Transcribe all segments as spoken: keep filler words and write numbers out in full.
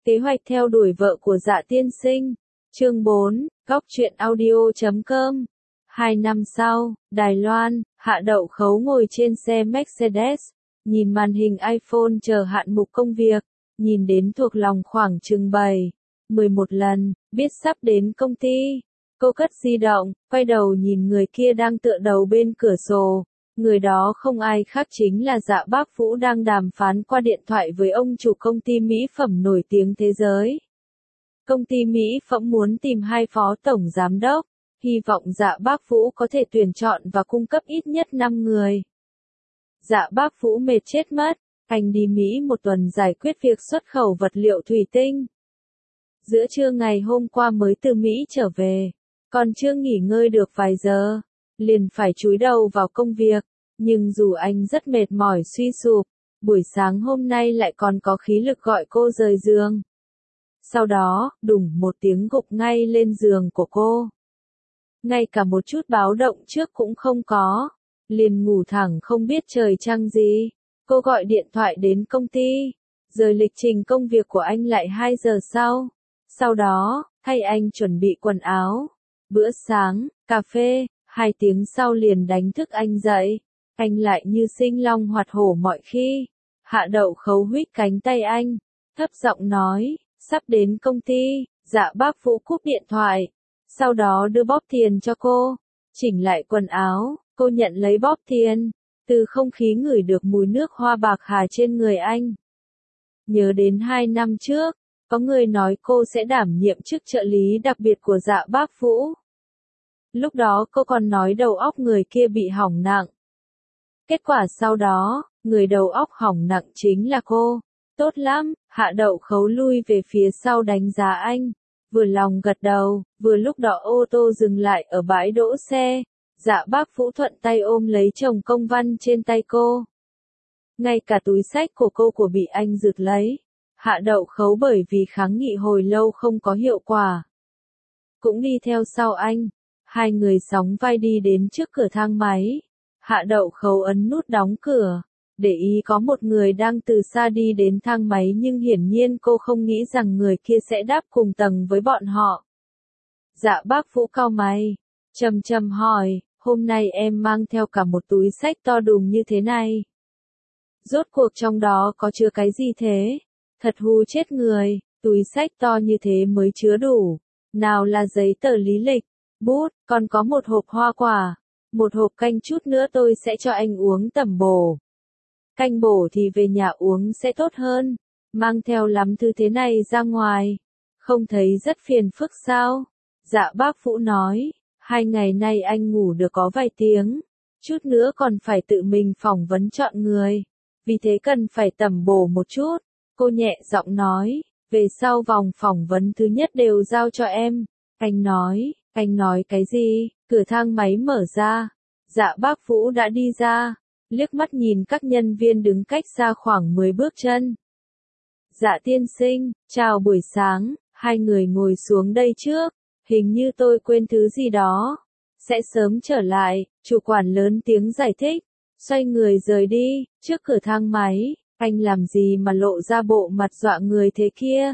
Kế hoạch theo đuổi vợ của Dạ tiên sinh. Chương bốn, góc truyện audio chấm com. Hai năm sau, Đài Loan, Hạ Đậu Khấu ngồi trên xe Mercedes, nhìn màn hình iPhone chờ hạn mục công việc, nhìn đến thuộc lòng khoảng chừng bảy, mười một lần, biết sắp đến công ty. Cô cất di động, quay đầu nhìn người kia đang tựa đầu bên cửa sổ. Người đó không ai khác chính là Dạ Bác Vũ đang đàm phán qua điện thoại với ông chủ công ty mỹ phẩm nổi tiếng thế giới. Công ty mỹ phẩm muốn tìm hai phó tổng giám đốc, hy vọng Dạ Bác Vũ có thể tuyển chọn và cung cấp ít nhất năm người. Dạ Bác Vũ mệt chết mất, anh đi Mỹ một tuần giải quyết việc xuất khẩu vật liệu thủy tinh. Giữa trưa ngày hôm qua mới từ Mỹ trở về, còn chưa nghỉ ngơi được vài giờ, liền phải chúi đầu vào công việc, nhưng dù anh rất mệt mỏi suy sụp, buổi sáng hôm nay lại còn có khí lực gọi cô rời giường. Sau đó, đùng một tiếng gục ngay lên giường của cô. Ngay cả một chút báo động trước cũng không có, liền ngủ thẳng không biết trời trăng gì. Cô gọi điện thoại đến công ty, rời lịch trình công việc của anh lại hai giờ sau. Sau đó, thay anh chuẩn bị quần áo, bữa sáng, cà phê, hai tiếng sau liền đánh thức anh dậy. Anh lại như sinh long hoạt hổ mọi khi. Hạ Đậu Khấu huýt cánh tay anh, thấp giọng nói, sắp đến công ty. Dạ Bác Vũ cúp điện thoại, sau đó đưa bóp tiền cho cô, chỉnh lại quần áo, cô nhận lấy bóp tiền, từ không khí ngửi được mùi nước hoa bạc hà trên người anh. Nhớ đến hai năm trước, có người nói cô sẽ đảm nhiệm chức trợ lý đặc biệt của Dạ Bác Vũ. Lúc đó cô còn nói đầu óc người kia bị hỏng nặng. Kết quả sau đó, người đầu óc hỏng nặng chính là cô. Tốt lắm, Hạ Đậu Khấu lui về phía sau đánh giá anh, vừa lòng gật đầu. Vừa lúc đó ô tô dừng lại ở bãi đỗ xe, Dạ Bác Vũ thuận tay ôm lấy chồng công văn trên tay cô. Ngay cả túi xách của cô của bị anh giật lấy. Hạ Đậu Khấu bởi vì kháng nghị hồi lâu không có hiệu quả, cũng đi theo sau anh. Hai người sóng vai đi đến trước cửa thang máy. Hạ Đậu Khấu ấn nút đóng cửa, để ý có một người đang từ xa đi đến thang máy, nhưng hiển nhiên cô không nghĩ rằng người kia sẽ đáp cùng tầng với bọn họ. Dạ Bác Vũ cau mày, trầm trầm hỏi, hôm nay em mang theo cả một túi xách to đùng như thế này. Rốt cuộc trong đó có chứa cái gì thế? Thật hù chết người, túi xách to như thế mới chứa đủ. Nào là giấy tờ lý lịch, bút, còn có một hộp hoa quả, một hộp canh, chút nữa tôi sẽ cho anh uống tẩm bổ. Canh bổ thì về nhà uống sẽ tốt hơn, mang theo lắm thứ thế này ra ngoài, không thấy rất phiền phức sao? Dạ Bác Vũ nói, hai ngày nay anh ngủ được có vài tiếng, chút nữa còn phải tự mình phỏng vấn chọn người, vì thế cần phải tẩm bổ một chút. Cô nhẹ giọng nói, về sau vòng phỏng vấn thứ nhất đều giao cho em. Anh nói, anh nói cái gì? Cửa thang máy mở ra, Dạ Bác Vũ đã đi ra, liếc mắt nhìn các nhân viên đứng cách xa khoảng mười bước chân. Dạ tiên sinh, chào buổi sáng, hai người ngồi xuống đây trước, hình như tôi quên thứ gì đó. Sẽ sớm trở lại, chủ quản lớn tiếng giải thích, xoay người rời đi. Trước cửa thang máy, anh làm gì mà lộ ra bộ mặt dọa người thế kia?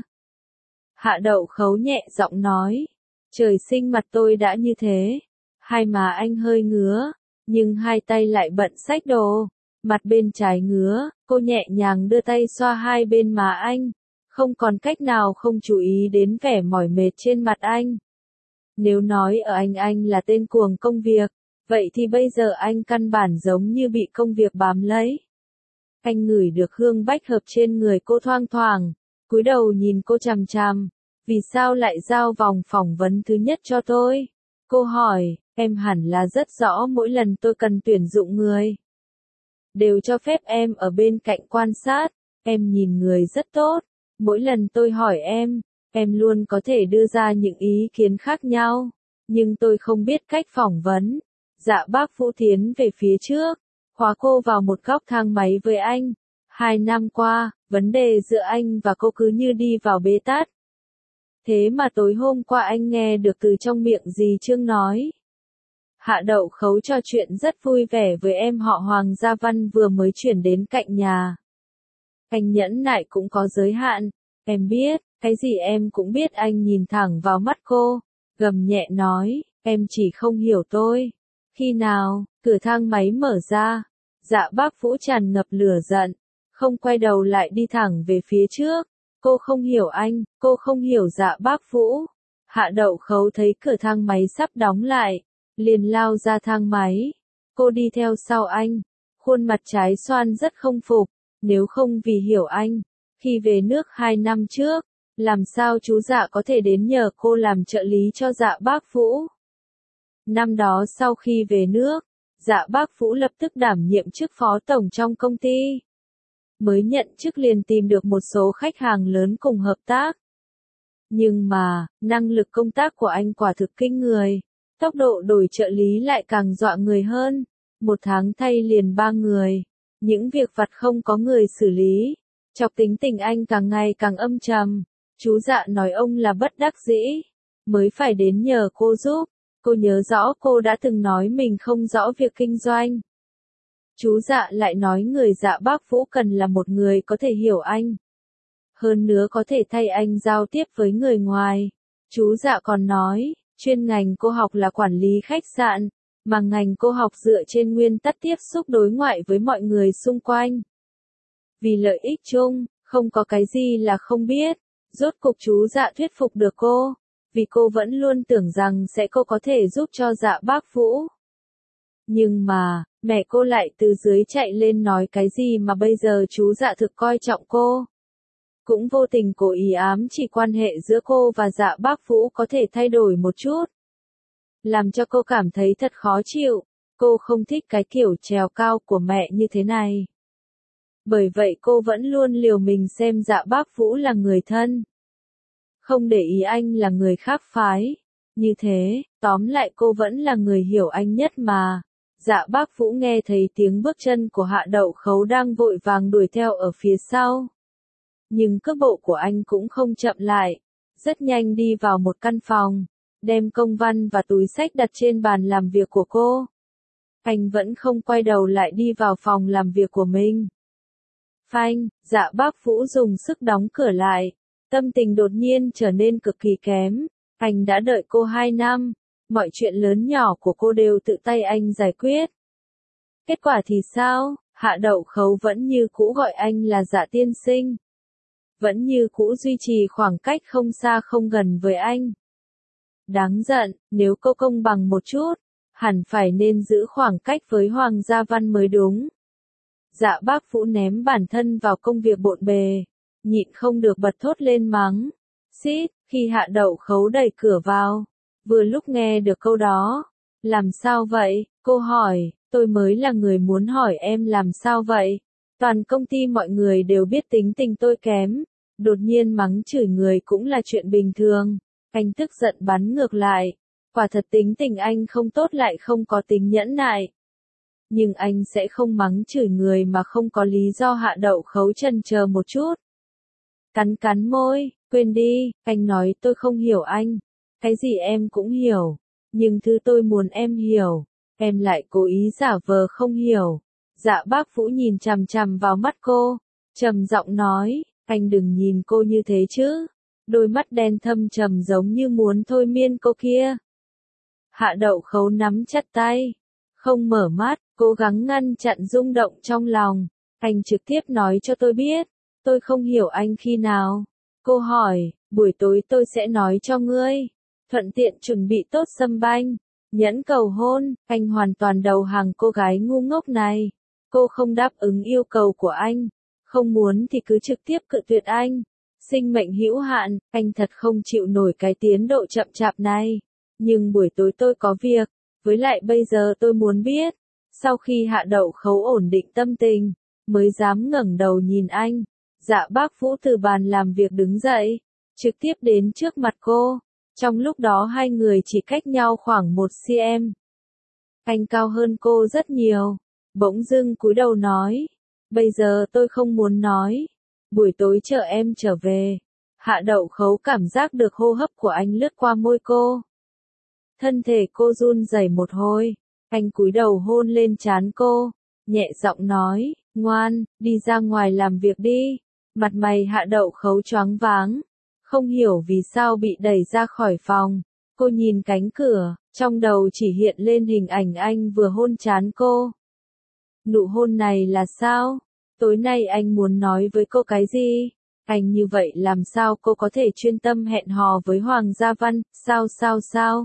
Hạ Đậu Khấu nhẹ giọng nói, trời sinh mặt tôi đã như thế. Hai má anh hơi ngứa, nhưng hai tay lại bận xách đồ. Mặt bên trái ngứa, cô nhẹ nhàng đưa tay xoa hai bên má anh, không còn cách nào không chú ý đến vẻ mỏi mệt trên mặt anh. Nếu nói ở anh anh là tên cuồng công việc, vậy thì bây giờ anh căn bản giống như bị công việc bám lấy. Anh ngửi được hương bách hợp trên người cô thoang thoảng, cúi đầu nhìn cô chằm chằm. Vì sao lại giao vòng phỏng vấn thứ nhất cho tôi? Cô hỏi, em hẳn là rất rõ mỗi lần tôi cần tuyển dụng người, đều cho phép em ở bên cạnh quan sát. Em nhìn người rất tốt, mỗi lần tôi hỏi em, em luôn có thể đưa ra những ý kiến khác nhau, nhưng tôi không biết cách phỏng vấn. Dạ Bác Vũ tiến về phía trước, khóa cô vào một góc thang máy với anh. Hai năm qua, vấn đề giữa anh và cô cứ như đi vào bế tắc. Thế mà tối hôm qua anh nghe được từ trong miệng dì Trương nói. Hạ Đậu Khấu trò chuyện rất vui vẻ với em họ Hoàng Gia Văn vừa mới chuyển đến cạnh nhà. Anh nhẫn nại cũng có giới hạn, em biết, Cái gì em cũng biết. Anh nhìn thẳng vào mắt cô, gầm nhẹ nói, em chỉ không hiểu tôi. Khi nào, cửa thang máy mở ra, Dạ Bác Vũ tràn ngập lửa giận, không quay đầu lại đi thẳng về phía trước. Cô không hiểu anh, cô không hiểu Dạ Bác Vũ. Hạ Đậu Khấu thấy cửa thang máy sắp đóng lại, liền lao ra thang máy. Cô đi theo sau anh, khuôn mặt trái xoan rất không phục, nếu không vì hiểu anh, khi về nước hai năm trước, làm sao chú Dạ có thể đến nhờ cô làm trợ lý cho Dạ Bác Vũ. Năm đó sau khi về nước, Dạ Bác Vũ lập tức đảm nhiệm chức phó tổng trong công ty. Mới nhận chức liền tìm được một số khách hàng lớn cùng hợp tác. Nhưng mà, năng lực công tác của anh quả thực kinh người. Tốc độ đổi trợ lý lại càng dọa người hơn. Một tháng thay liền ba người. Những việc vặt không có người xử lý. Chọc tính tình anh càng ngày càng âm trầm. Chú Dạ nói ông là bất đắc dĩ, mới phải đến nhờ cô giúp. Cô nhớ rõ cô đã từng nói mình không rõ việc kinh doanh. Chú Dạ lại nói người Dạ Bác Vũ cần là một người có thể hiểu anh. Hơn nữa có thể thay anh giao tiếp với người ngoài. Chú Dạ còn nói, chuyên ngành cô học là quản lý khách sạn, mà ngành cô học dựa trên nguyên tắc tiếp xúc đối ngoại với mọi người xung quanh. Vì lợi ích chung, không có cái gì là không biết. Rốt cục chú Dạ thuyết phục được cô, vì cô vẫn luôn tưởng rằng sẽ cô có thể giúp cho Dạ Bác Vũ. Nhưng mà, mẹ cô lại từ dưới chạy lên nói cái gì mà bây giờ chú Dạ thực coi trọng cô. Cũng vô tình cố ý ám chỉ quan hệ giữa cô và Dạ Bác Vũ có thể thay đổi một chút. Làm cho cô cảm thấy thật khó chịu, cô không thích cái kiểu trèo cao của mẹ như thế này. Bởi vậy cô vẫn luôn liều mình xem Dạ Bác Vũ là người thân. Không để ý anh là người khác phái. Như thế, tóm lại cô vẫn là người hiểu anh nhất mà. Dạ Bác Vũ nghe thấy tiếng bước chân của Hạ Đậu Khấu đang vội vàng đuổi theo ở phía sau. Nhưng cước bộ của anh cũng không chậm lại. Rất nhanh đi vào một căn phòng, đem công văn và túi xách đặt trên bàn làm việc của cô. Anh vẫn không quay đầu lại đi vào phòng làm việc của mình. Phanh, Dạ Bác Vũ dùng sức đóng cửa lại. Tâm tình đột nhiên trở nên cực kỳ kém. Anh đã đợi cô hai năm. Mọi chuyện lớn nhỏ của cô đều tự tay anh giải quyết. Kết quả thì sao? Hạ Đậu Khấu vẫn như cũ gọi anh là Dạ tiên sinh. Vẫn như cũ duy trì khoảng cách không xa không gần với anh. Đáng giận, nếu cô công bằng một chút, hẳn phải nên giữ khoảng cách với Hoàng Gia Văn mới đúng. Dạ Bác Vũ ném bản thân vào công việc bộn bề, nhịn không được bật thốt lên mắng. Xít, khi Hạ Đậu Khấu đẩy cửa vào, vừa lúc nghe được câu đó. Làm sao vậy? Cô hỏi, tôi mới là người muốn hỏi em làm sao vậy? Toàn công ty mọi người đều biết tính tình tôi kém, đột nhiên mắng chửi người cũng là chuyện bình thường. Anh tức giận bắn ngược lại, quả thật tính tình anh không tốt lại không có tính nhẫn nại. Nhưng anh sẽ không mắng chửi người mà không có lý do. Hạ Đậu Khấu chần chờ một chút. Cắn cắn môi, quên đi, anh nói tôi không hiểu anh. Cái gì em cũng hiểu, nhưng thứ tôi muốn em hiểu, em lại cố ý giả vờ không hiểu. Dạ Bác Vũ nhìn chằm chằm vào mắt cô, trầm giọng nói, anh đừng nhìn cô như thế chứ. Đôi mắt đen thâm trầm giống như muốn thôi miên cô kia. Hạ Đậu Khấu nắm chặt tay, không mở mắt, cố gắng ngăn chặn rung động trong lòng. Anh trực tiếp nói cho tôi biết, tôi không hiểu anh khi nào. Cô hỏi, buổi tối tôi sẽ nói cho ngươi. Thuận tiện chuẩn bị tốt sâm banh, nhẫn cầu hôn. Anh hoàn toàn đầu hàng cô gái ngu ngốc này. Cô không đáp ứng yêu cầu của anh, không muốn thì cứ trực tiếp cự tuyệt anh. Sinh mệnh hữu hạn, anh thật không chịu nổi cái tiến độ chậm chạp này. Nhưng buổi tối tôi có việc, với lại bây giờ tôi muốn biết. Sau khi Hạ Đậu Khấu ổn định tâm tình, mới dám ngẩng đầu nhìn anh. Dạ Bác Vũ từ bàn làm việc đứng dậy, trực tiếp đến trước mặt cô. Trong lúc đó hai người chỉ cách nhau khoảng một xăng-ti-mét. Anh cao hơn cô rất nhiều. Bỗng dưng cúi đầu nói, bây giờ tôi không muốn nói. Buổi tối chờ em trở về. Hạ Đậu Khấu cảm giác được hô hấp của anh lướt qua môi cô. Thân thể cô run rẩy một hồi. Anh cúi đầu hôn lên trán cô, nhẹ giọng nói, ngoan, đi ra ngoài làm việc đi. Mặt mày Hạ Đậu Khấu choáng váng, Không hiểu vì sao bị đẩy ra khỏi phòng. Cô nhìn cánh cửa, trong đầu chỉ hiện lên hình ảnh anh vừa hôn trán cô. Nụ hôn này là sao? Tối nay anh muốn nói với cô cái gì? Anh như vậy làm sao cô có thể chuyên tâm hẹn hò với Hoàng Gia Văn, sao sao sao?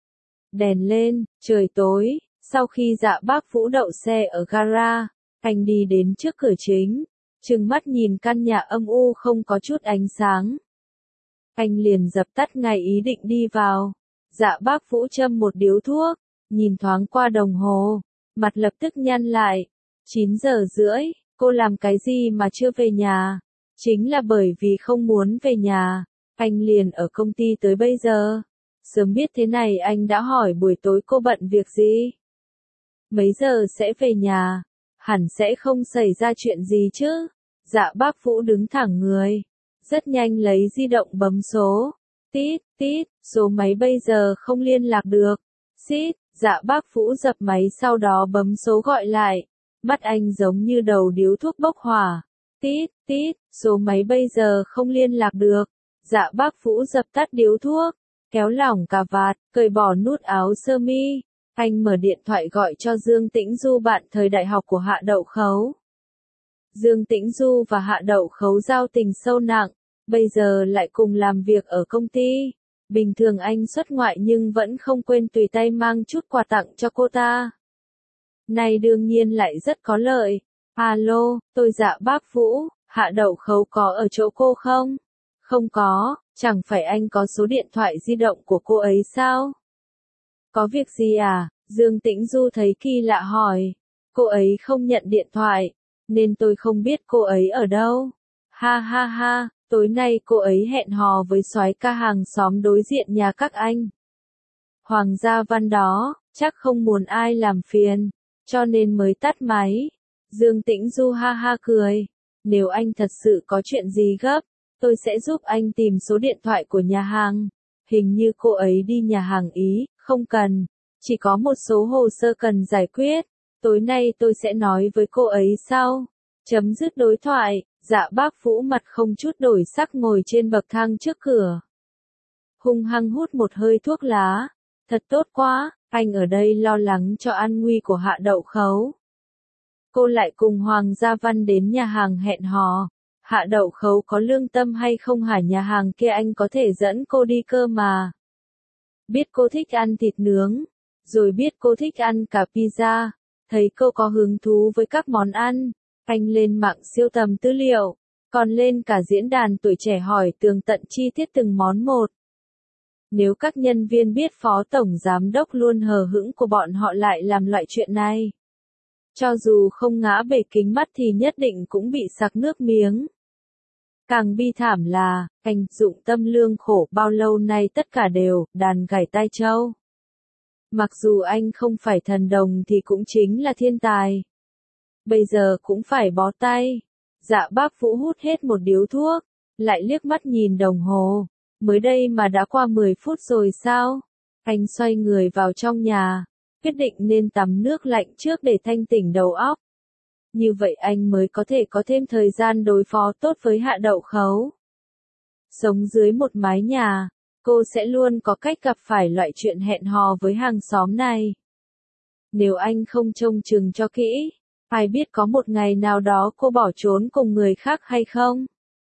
Đèn lên, trời tối, sau khi Dạ Bác Vũ đậu xe ở gara, anh đi đến trước cửa chính, trừng mắt nhìn căn nhà âm u không có chút ánh sáng. Anh liền dập tắt ngay ý định đi vào. Dạ Bác Vũ châm một điếu thuốc, nhìn thoáng qua đồng hồ, mặt lập tức nhăn lại. chín giờ rưỡi, cô làm cái gì mà chưa về nhà? Chính là bởi vì không muốn về nhà, anh liền ở công ty tới bây giờ. Sớm biết thế này anh đã hỏi buổi tối cô bận việc gì? Mấy giờ sẽ về nhà? Hẳn sẽ không xảy ra chuyện gì chứ? Dạ Bác Vũ đứng thẳng người, rất nhanh lấy di động bấm số. Tít, tít, số máy bây giờ không liên lạc được. Xít, Dạ Bác Vũ dập máy sau đó bấm số gọi lại. Mắt anh giống như đầu điếu thuốc bốc hỏa. Tít, tít, số máy bây giờ không liên lạc được. Dạ Bác Vũ dập tắt điếu thuốc, kéo lỏng cà vạt, cởi bỏ nút áo sơ mi. Anh mở điện thoại gọi cho Dương Tĩnh Du, bạn thời đại học của Hạ Đậu Khấu. Dương Tĩnh Du và Hạ Đậu Khấu giao tình sâu nặng, bây giờ lại cùng làm việc ở công ty. Bình thường anh xuất ngoại nhưng vẫn không quên tùy tay mang chút quà tặng cho cô ta. Này đương nhiên lại rất có lợi. Alo, tôi Dạ Bác Vũ, Hạ Đậu Khấu có ở chỗ cô không? Không có, chẳng phải anh có số điện thoại di động của cô ấy sao? Có việc gì à? Dương Tĩnh Du thấy kỳ lạ hỏi. Cô ấy không nhận điện thoại, nên tôi không biết cô ấy ở đâu. Ha ha ha, tối nay cô ấy hẹn hò với soái ca hàng xóm đối diện nhà các anh. Hoàng Gia Văn đó, chắc không muốn ai làm phiền, cho nên mới tắt máy. Dương Tĩnh Du ha ha cười. Nếu anh thật sự có chuyện gì gấp, tôi sẽ giúp anh tìm số điện thoại của nhà hàng. Hình như cô ấy đi nhà hàng Ý, không cần. Chỉ có một số hồ sơ cần giải quyết. Tối nay tôi sẽ nói với cô ấy sau. Chấm dứt đối thoại, Dạ Bác Vũ mặt không chút đổi sắc ngồi trên bậc thang trước cửa. Hung hăng hút một hơi thuốc lá. Thật tốt quá, anh ở đây lo lắng cho an nguy của Hạ Đậu Khấu. Cô lại cùng Hoàng Gia Văn đến nhà hàng hẹn hò. Hạ Đậu Khấu có lương tâm hay không hả, nhà hàng kia anh có thể dẫn cô đi cơ mà. Biết cô thích ăn thịt nướng, rồi biết cô thích ăn cả pizza, thấy cô có hứng thú với các món ăn, anh lên mạng siêu tầm tư liệu, còn lên cả diễn đàn tuổi trẻ hỏi tường tận chi tiết từng món một. Nếu các nhân viên biết phó tổng giám đốc luôn hờ hững của bọn họ lại làm loại chuyện này, cho dù không ngã bể kính mắt thì nhất định cũng bị sặc nước miếng. Càng bi thảm là, anh dụng tâm lương khổ bao lâu nay tất cả đều đàn gảy tai trâu. Mặc dù anh không phải thần đồng thì cũng chính là thiên tài. Bây giờ cũng phải bó tay. Dạ Bác Vũ hút hết một điếu thuốc, lại liếc mắt nhìn đồng hồ. Mới đây mà đã qua mười phút rồi sao? Anh xoay người vào trong nhà, quyết định nên tắm nước lạnh trước để thanh tỉnh đầu óc. Như vậy anh mới có thể có thêm thời gian đối phó tốt với Hạ Đậu Khấu. Sống dưới một mái nhà, cô sẽ luôn có cách gặp phải loại chuyện hẹn hò với hàng xóm này. Nếu anh không trông chừng cho kỹ, ai biết có một ngày nào đó cô bỏ trốn cùng người khác hay không?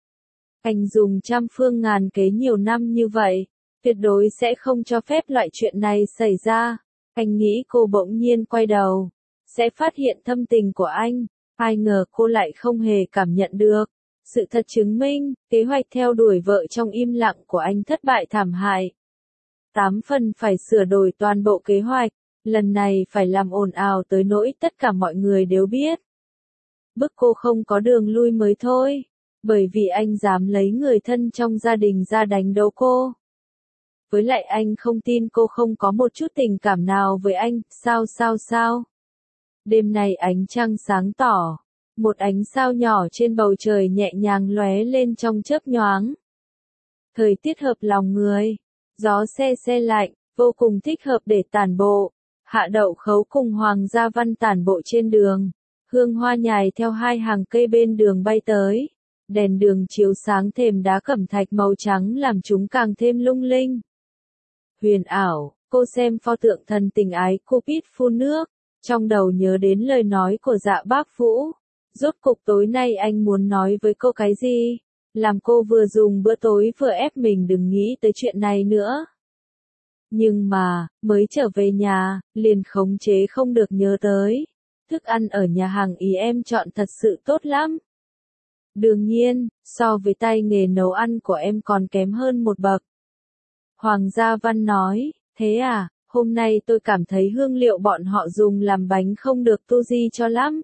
Anh dùng trăm phương ngàn kế nhiều năm như vậy, tuyệt đối sẽ không cho phép loại chuyện này xảy ra. Anh nghĩ cô bỗng nhiên quay đầu, sẽ phát hiện thâm tình của anh. Ai ngờ cô lại không hề cảm nhận được. Sự thật chứng minh, kế hoạch theo đuổi vợ trong im lặng của anh thất bại thảm hại. Tám phần phải sửa đổi toàn bộ kế hoạch, lần này phải làm ồn ào tới nỗi tất cả mọi người đều biết. Bức cô không có đường lui mới thôi, bởi vì anh dám lấy người thân trong gia đình ra đánh đố cô. Với lại anh không tin cô không có một chút tình cảm nào với anh, sao sao sao. Đêm nay ánh trăng sáng tỏ, một ánh sao nhỏ trên bầu trời nhẹ nhàng lóe lên trong chớp nhoáng. Thời tiết hợp lòng người, gió se se lạnh, vô cùng thích hợp để tản bộ. Hạ Đậu Khấu cùng Hoàng Gia Văn tản bộ trên đường, hương hoa nhài theo hai hàng cây bên đường bay tới. đèn đường chiếu sáng thềm đá cẩm thạch màu trắng làm chúng càng thêm lung linh. Huyền ảo, cô xem pho tượng thần tình ái Cupid phun nước, trong đầu nhớ đến lời nói của Dạ Bác Vũ. Rốt cục tối nay anh muốn nói với cô cái gì? Làm cô vừa dùng bữa tối vừa ép mình đừng nghĩ tới chuyện này nữa. Nhưng mà, mới trở về nhà, liền khống chế không được nhớ tới. Thức ăn ở nhà hàng ý em chọn thật sự tốt lắm. Đương nhiên, so với tay nghề nấu ăn của em còn kém hơn một bậc. Hoàng Gia Văn nói, thế à, hôm nay tôi cảm thấy hương liệu bọn họ dùng làm bánh không được tu di cho lắm.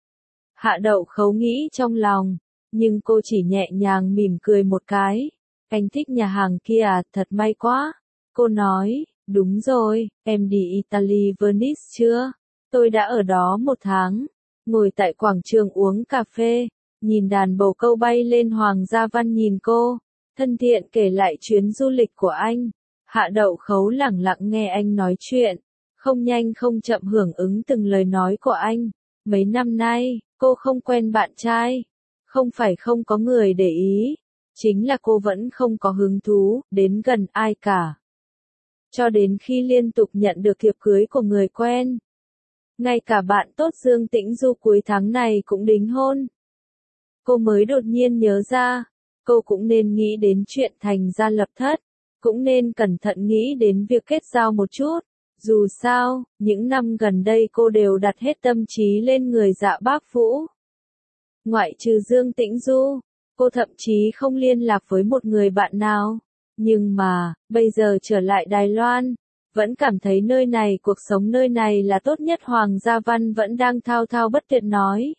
Hạ Đậu Khấu nghĩ trong lòng, nhưng cô chỉ nhẹ nhàng mỉm cười một cái. Anh thích nhà hàng kia à, thật may quá. Cô nói, đúng rồi, em đi Italy Venice chưa? Tôi đã ở đó một tháng, ngồi tại quảng trường uống cà phê, nhìn đàn bồ câu bay lên. Hoàng Gia Văn nhìn cô, thân thiện kể lại chuyến du lịch của anh. Hạ Đậu Khấu lẳng lặng nghe anh nói chuyện, không nhanh không chậm hưởng ứng từng lời nói của anh. Mấy năm nay, cô không quen bạn trai, không phải không có người để ý, chính là cô vẫn không có hứng thú đến gần ai cả. Cho đến khi liên tục nhận được thiệp cưới của người quen. Ngay cả bạn tốt Dương Tĩnh Du cuối tháng này cũng đính hôn. Cô mới đột nhiên nhớ ra, cô cũng nên nghĩ đến chuyện thành gia lập thất, cũng nên cẩn thận nghĩ đến việc kết giao một chút. Dù sao, những năm gần đây cô đều đặt hết tâm trí lên người Dạ Bác Vũ. Ngoại trừ Dương Tĩnh Du, cô thậm chí không liên lạc với một người bạn nào. Nhưng mà, bây giờ trở lại Đài Loan, vẫn cảm thấy nơi này, cuộc sống nơi này là tốt nhất. Hoàng Gia Văn vẫn đang thao thao bất tuyệt nói.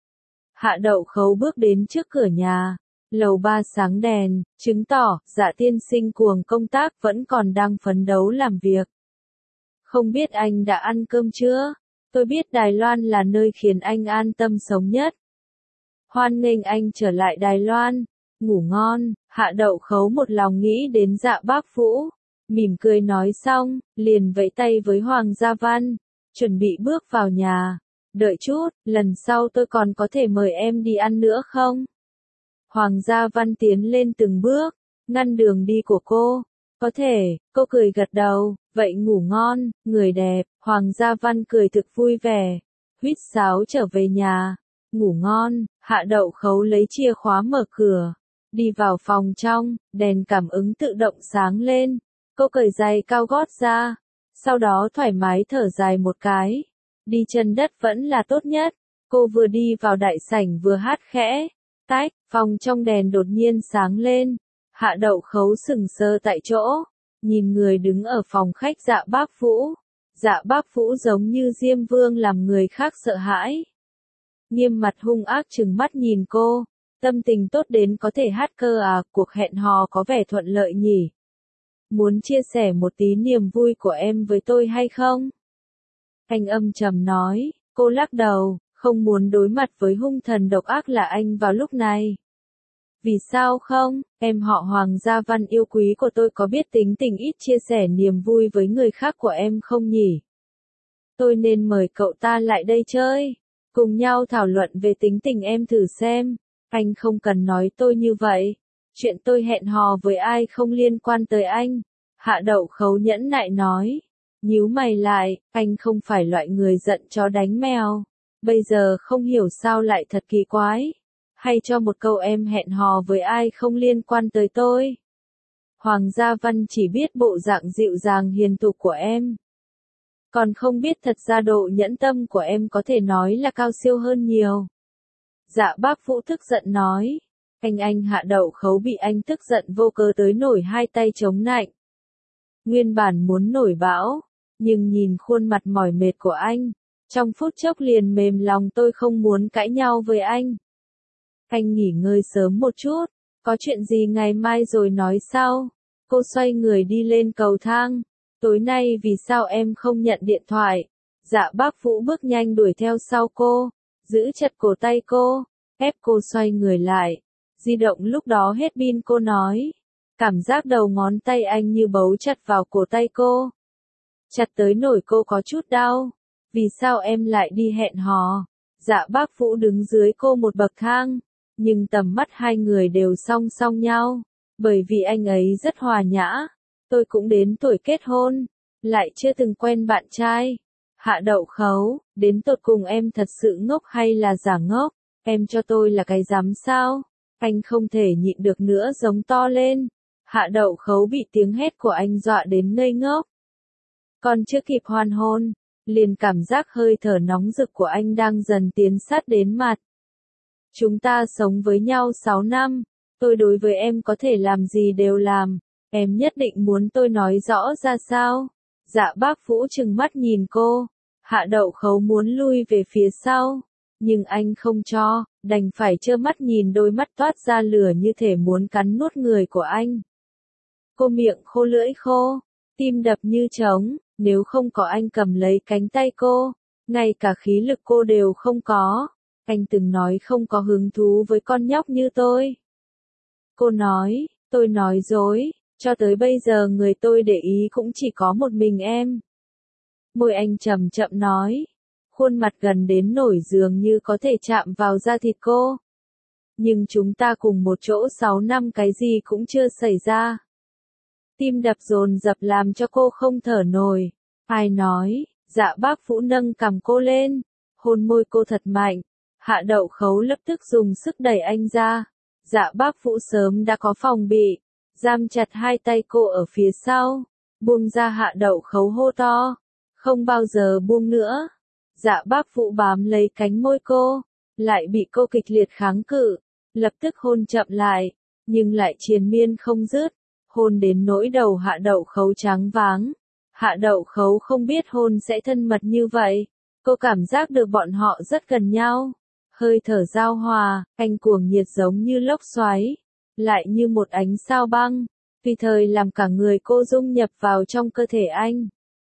Hạ Đậu Khấu bước đến trước cửa nhà, lầu ba sáng đèn, chứng tỏ, Dạ tiên sinh cuồng công tác vẫn còn đang phấn đấu làm việc. Không biết anh đã ăn cơm chưa? Tôi biết Đài Loan là nơi khiến anh an tâm sống nhất. Hoan nghênh anh trở lại Đài Loan. Ngủ ngon. Hạ Đậu Khấu một lòng nghĩ đến Dạ Bác Vũ, mỉm cười nói xong, liền vẫy tay với Hoàng Gia Văn, chuẩn bị bước vào nhà. Đợi chút, lần sau tôi còn có thể mời em đi ăn nữa không? Hoàng Gia Văn tiến lên từng bước, ngăn đường đi của cô. Có thể, cô cười gật đầu, vậy ngủ ngon, người đẹp. Hoàng Gia Văn cười thực vui vẻ, huýt sáo trở về nhà. Ngủ ngon. Hạ Đậu Khấu lấy chìa khóa mở cửa, đi vào phòng trong, đèn cảm ứng tự động sáng lên. Cô cởi giày cao gót ra, sau đó thoải mái thở dài một cái. Đi chân đất vẫn là tốt nhất. Cô vừa đi vào đại sảnh vừa hát khẽ. Tách, phòng trong đèn đột nhiên sáng lên. Hạ Đậu Khấu sững sờ tại chỗ, nhìn người đứng ở phòng khách Dạ Bác Vũ. Dạ Bác Vũ giống như Diêm Vương làm người khác sợ hãi. Nghiêm mặt hung ác trừng mắt nhìn cô, tâm tình tốt đến có thể hát cơ à, cuộc hẹn hò có vẻ thuận lợi nhỉ. Muốn chia sẻ một tí niềm vui của em với tôi hay không? Anh âm trầm nói. Cô lắc đầu, không muốn đối mặt với hung thần độc ác là anh vào lúc này. Vì sao không, em họ Hoàng Gia Văn yêu quý của tôi có biết tính tình ít chia sẻ niềm vui với người khác của em không nhỉ? Tôi nên mời cậu ta lại đây chơi, cùng nhau thảo luận về tính tình em thử xem. Anh không cần nói tôi như vậy. Chuyện tôi hẹn hò với ai không liên quan tới anh. Hạ Đậu Khấu nhẫn nại nói. Nhíu mày lại, anh không phải loại người giận chó đánh mèo. Bây giờ không hiểu sao lại thật kỳ quái. Hay cho một câu em hẹn hò với ai không liên quan tới tôi. Hoàng Gia Văn chỉ biết bộ dạng dịu dàng hiền thục của em. Còn không biết thật ra độ nhẫn tâm của em có thể nói là cao siêu hơn nhiều. Dạ Bác Vũ tức giận nói. Anh anh Hạ Đậu Khấu bị anh tức giận vô cớ tới nổi hai tay chống nạnh. Nguyên bản muốn nổi bão, nhưng nhìn khuôn mặt mỏi mệt của anh, trong phút chốc liền mềm lòng. Tôi không muốn cãi nhau với anh. Anh nghỉ ngơi sớm một chút, có chuyện gì ngày mai rồi nói sau. Cô xoay người đi lên cầu thang. Tối nay vì sao em không nhận điện thoại? Dạ Bác Vũ bước nhanh đuổi theo sau cô, giữ chặt cổ tay cô, ép cô xoay người lại. Di động lúc đó hết pin. Cô nói. Cảm giác đầu ngón tay anh như bấu chặt vào cổ tay cô. Chặt tới nổi cô có chút đau. Vì sao em lại đi hẹn hò? Dạ Bác Vũ đứng dưới cô một bậc thang, nhưng tầm mắt hai người đều song song nhau, bởi vì anh ấy rất hòa nhã. Tôi cũng đến tuổi kết hôn, lại chưa từng quen bạn trai. Hạ Đậu Khấu, đến tột cùng em thật sự ngốc hay là giả ngốc? Em cho tôi là cái dám sao? Anh không thể nhịn được nữa giống to lên. Hạ Đậu Khấu bị tiếng hét của anh dọa đến ngây ngốc. Còn chưa kịp hoàn hôn, liền cảm giác hơi thở nóng rực của anh đang dần tiến sát đến mặt. Chúng ta sống với nhau sáu năm, tôi đối với em có thể làm gì đều làm, em nhất định muốn tôi nói rõ ra sao? Dạ bác Vũ trừng mắt nhìn cô, Hạ Đậu Khấu muốn lui về phía sau, nhưng anh không cho, đành phải trơ mắt nhìn đôi mắt toát ra lửa như thể muốn cắn nuốt người của anh. Cô miệng khô lưỡi khô, tim đập như trống, nếu không có anh cầm lấy cánh tay cô, ngay cả khí lực cô đều không có. Anh từng nói không có hứng thú với con nhóc như tôi. Cô nói, tôi nói dối, cho tới bây giờ người tôi để ý cũng chỉ có một mình em. Môi anh chậm chậm nói, khuôn mặt gần đến nổi dường như có thể chạm vào da thịt cô. Nhưng chúng ta cùng một chỗ sáu năm cái gì cũng chưa xảy ra. Tim đập dồn dập làm cho cô không thở nổi. Ai nói, Dạ bác Vũ nâng cằm cô lên, hôn môi cô thật mạnh. Hạ Đậu Khấu lập tức dùng sức đẩy anh ra. Dạ bác Vũ sớm đã có phòng bị, giam chặt hai tay cô ở phía sau, buông ra. Hạ Đậu Khấu hô to, không bao giờ buông nữa. Dạ bác Vũ bám lấy cánh môi cô, lại bị cô kịch liệt kháng cự, lập tức hôn chậm lại, nhưng lại triền miên không dứt, hôn đến nỗi đầu Hạ Đậu Khấu trắng váng. Hạ Đậu Khấu không biết hôn sẽ thân mật như vậy, cô cảm giác được bọn họ rất gần nhau. Hơi thở giao hòa, anh cuồng nhiệt giống như lốc xoáy, lại như một ánh sao băng, tùy thời làm cả người cô dung nhập vào trong cơ thể anh,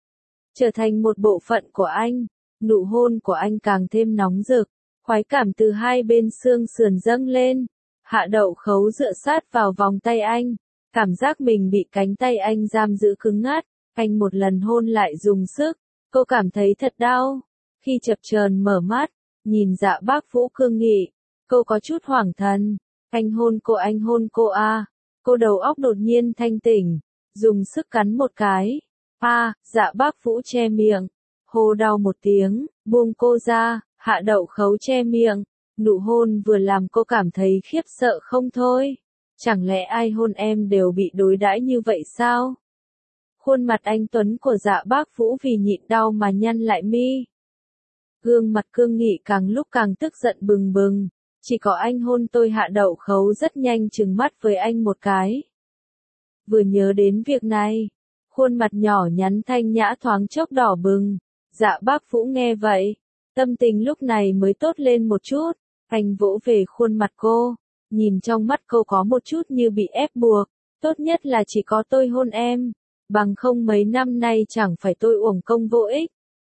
trở thành một bộ phận của anh. Nụ hôn của anh càng thêm nóng rực, khoái cảm từ hai bên xương sườn dâng lên. Hạ Đậu Khấu dựa sát vào vòng tay anh, cảm giác mình bị cánh tay anh giam giữ cứng ngắt. Anh một lần hôn lại dùng sức, cô cảm thấy thật đau. Khi chập chờn mở mắt, nhìn Dạ bác Vũ cương nghị, cô có chút hoảng thần. Anh hôn cô, anh hôn cô a. À. Cô đầu óc đột nhiên thanh tỉnh, dùng sức cắn một cái. A, à, Dạ bác Vũ che miệng, hô đau một tiếng, buông cô ra. Hạ Đậu Khấu che miệng, nụ hôn vừa làm cô cảm thấy khiếp sợ không thôi. Chẳng lẽ ai hôn em đều bị đối đãi như vậy sao? Khuôn mặt anh tuấn của Dạ bác Vũ vì nhịn đau mà nhăn lại mi. Gương mặt cương nghị càng lúc càng tức giận bừng bừng. Chỉ có anh hôn tôi. Hạ Đậu Khấu rất nhanh trừng mắt với anh một cái. Vừa nhớ đến việc này, khuôn mặt nhỏ nhắn thanh nhã thoáng chốc đỏ bừng. Dạ bác Vũ nghe vậy, tâm tình lúc này mới tốt lên một chút. Anh vỗ về khuôn mặt cô, nhìn trong mắt cô có một chút như bị ép buộc. Tốt nhất là chỉ có tôi hôn em, bằng không mấy năm nay chẳng phải tôi uổng công vô ích.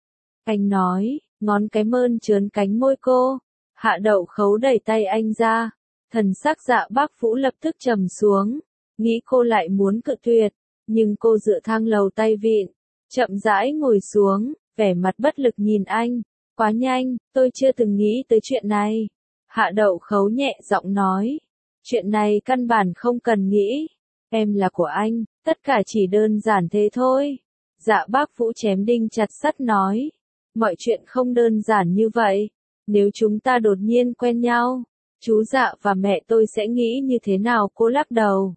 Anh nói, ngón cái mơn trớn cánh môi cô. Hạ Đậu Khấu đẩy tay anh ra, thần sắc Dạ bác Vũ lập tức trầm xuống, nghĩ cô lại muốn cự tuyệt, nhưng cô dựa thang lầu tay vịn, chậm rãi ngồi xuống, vẻ mặt bất lực nhìn anh. Quá nhanh, tôi chưa từng nghĩ tới chuyện này. Hạ Đậu Khấu nhẹ giọng nói, chuyện này căn bản không cần nghĩ, em là của anh, tất cả chỉ đơn giản thế thôi. Dạ bác Vũ chém đinh chặt sắt nói, mọi chuyện không đơn giản như vậy. Nếu chúng ta đột nhiên quen nhau, chú Dạ và mẹ tôi sẽ nghĩ như thế nào? Cô lắc đầu,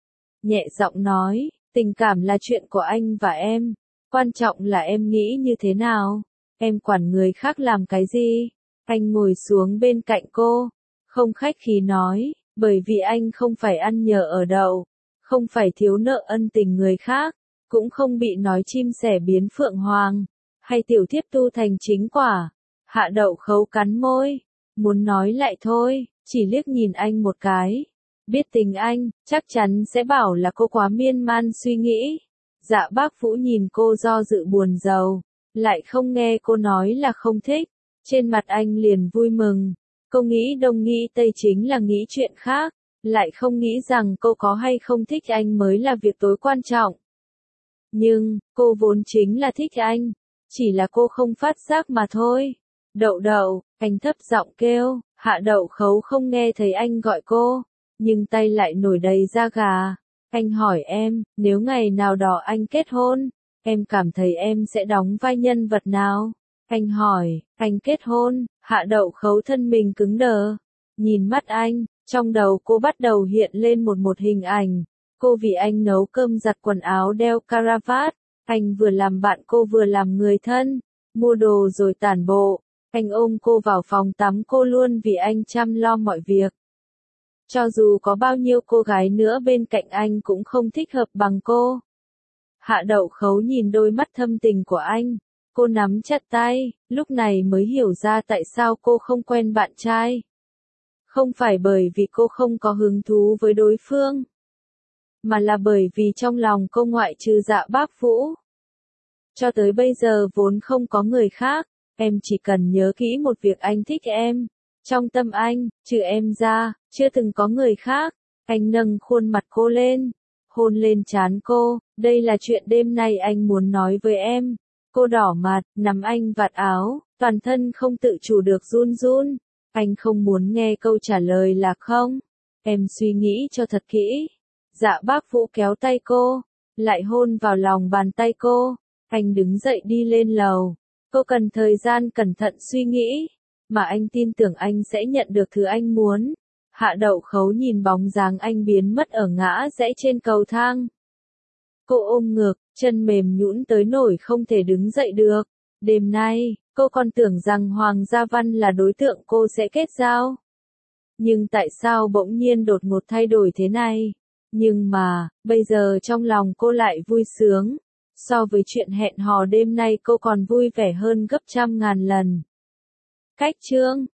nhẹ giọng nói, tình cảm là chuyện của anh và em, quan trọng là em nghĩ như thế nào, em quản người khác làm cái gì? Anh ngồi xuống bên cạnh cô, không khách khí nói, bởi vì anh không phải ăn nhờ ở đậu, không phải thiếu nợ ân tình người khác, cũng không bị nói chim sẻ biến phượng hoàng, hay tiểu thiếp tu thành chính quả. Hạ Đậu Khấu cắn môi, muốn nói lại thôi, chỉ liếc nhìn anh một cái. Biết tình anh, chắc chắn sẽ bảo là cô quá miên man suy nghĩ. Dạ bác Vũ nhìn cô do dự buồn rầu, lại không nghe cô nói là không thích. Trên mặt anh liền vui mừng. Cô nghĩ đông nghĩ tây chính là nghĩ chuyện khác, lại không nghĩ rằng cô có hay không thích anh mới là việc tối quan trọng. Nhưng, cô vốn chính là thích anh, chỉ là cô không phát giác mà thôi. Đậu đậu, anh thấp giọng kêu, Hạ Đậu Khấu không nghe thấy anh gọi cô, nhưng tay lại nổi đầy da gà. Anh hỏi em, nếu ngày nào đó anh kết hôn, em cảm thấy em sẽ đóng vai nhân vật nào? Anh hỏi, anh kết hôn, Hạ Đậu Khấu thân mình cứng đờ. Nhìn mắt anh, trong đầu cô bắt đầu hiện lên một một hình ảnh. Cô vì anh nấu cơm giặt quần áo đeo caravat, anh vừa làm bạn cô vừa làm người thân, mua đồ rồi tản bộ. Anh ôm cô vào phòng tắm cô luôn vì anh chăm lo mọi việc. Cho dù có bao nhiêu cô gái nữa bên cạnh anh cũng không thích hợp bằng cô. Hạ Đậu Khấu nhìn đôi mắt thâm tình của anh. Cô nắm chặt tay, lúc này mới hiểu ra tại sao cô không quen bạn trai. Không phải bởi vì cô không có hứng thú với đối phương, mà là bởi vì trong lòng cô ngoại trừ Dạ Bác Vũ, cho tới bây giờ vốn không có người khác. Em chỉ cần nhớ kỹ một việc, anh thích em. Trong tâm anh, trừ em ra, chưa từng có người khác. Anh nâng khuôn mặt cô lên, hôn lên trán cô. Đây là chuyện đêm nay anh muốn nói với em. Cô đỏ mặt, nắm anh vạt áo, toàn thân không tự chủ được run run. Anh không muốn nghe câu trả lời là không. Em suy nghĩ cho thật kỹ. Dạ Bác Vũ kéo tay cô, lại hôn vào lòng bàn tay cô. Anh đứng dậy đi lên lầu. Cô cần thời gian cẩn thận suy nghĩ, mà anh tin tưởng anh sẽ nhận được thứ anh muốn. Hạ Đậu Khấu nhìn bóng dáng anh biến mất ở ngã rẽ trên cầu thang. Cô ôm ngực, chân mềm nhũn tới nỗi không thể đứng dậy được. Đêm nay, cô còn tưởng rằng Hoàng Gia Văn là đối tượng cô sẽ kết giao. Nhưng tại sao bỗng nhiên đột ngột thay đổi thế này? Nhưng mà, bây giờ trong lòng cô lại vui sướng. So với chuyện hẹn hò đêm nay cô còn vui vẻ hơn gấp trăm ngàn lần. Cách chương